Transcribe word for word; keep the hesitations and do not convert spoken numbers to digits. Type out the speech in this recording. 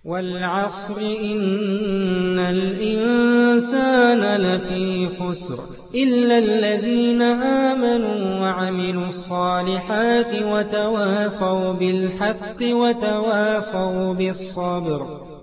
وَالْعَصْرِ إِنَّ الْإِنسَانَ لَفِي خُسْرٍ إِلَّا الَّذِينَ آمَنُوا وَعَمِلُوا الصَّالِحَاتِ وَتَوَاصَوْا بِالْحَقِّ وَتَوَاصَوْا بِالصَّبْرِ